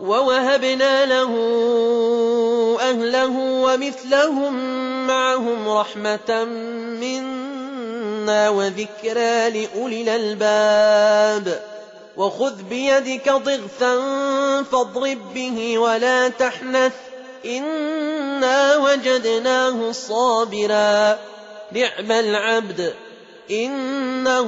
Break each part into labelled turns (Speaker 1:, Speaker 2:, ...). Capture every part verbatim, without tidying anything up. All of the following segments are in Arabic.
Speaker 1: ووهبنا له أهله ومثلهم معهم رحمة منا وذكرى لأولي الألباب وخذ بيدك ضغثا فاضرب به ولا تحنث إنا وجدناه صابرا نعم العبد إنه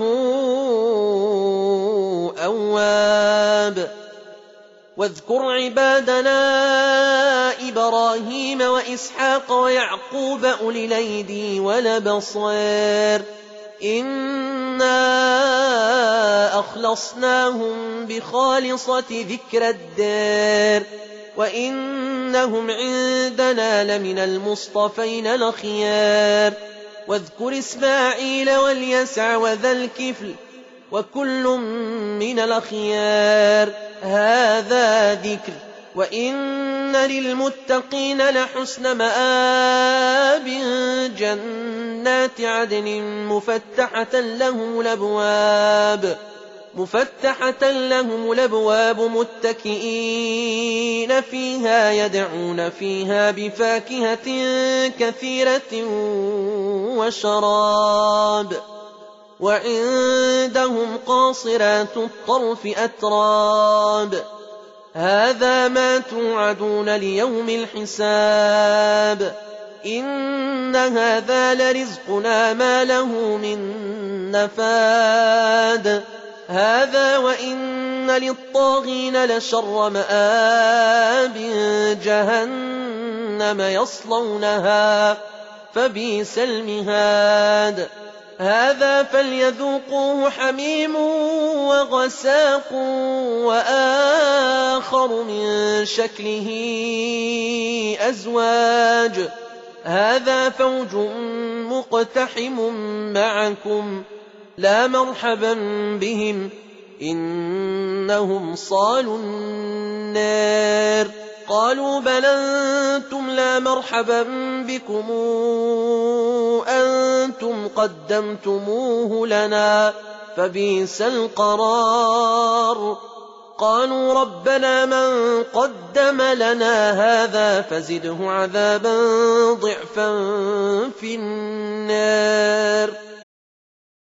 Speaker 1: أواب واذكر عبادنا إبراهيم وإسحاق ويعقوب أولي الأيدي والأبصار إنا أخلصناهم بخالصة ذكر الدار وإنهم عندنا لمن المصطفين الأخيار واذكر إسماعيل واليسع وذا الكفل وكل من الأخيار هذا ذكر وإن للمتقين لحسن مآب جنات عدن مفتحة لهم الأبواب مفتحة لهم الأبواب متكئين فيها يدعون فيها بفاكهة كثيرة وشراب وعندهم قاصرات الطرف أتراب هذا ما توعدون ليوم الحساب إن هذا لرزقنا ما له من نفاد هذا وإن للطاغين لشر مآب جهنم يصلونها فبئس المهاد هذا فليذوقوه حميم وغساق وآخر من شكله أزواج هذا فوج مقتحم معكم لا مرحبا بهم إنهم صالوا النار قالوا بل أنتم لا مرحبا بكم أنتم قدمتموه لنا فبئس القرار قالوا ربنا من قدم لنا هذا فزده عذابا ضعفا في النار